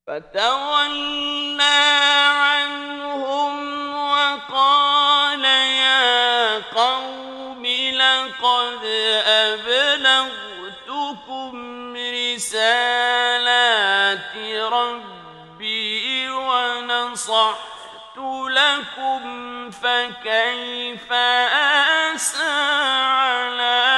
فتولى عنهم وقال يا قوم لقد أبلغتكم رسالات ربي ونصحت لكم فكيف آسى على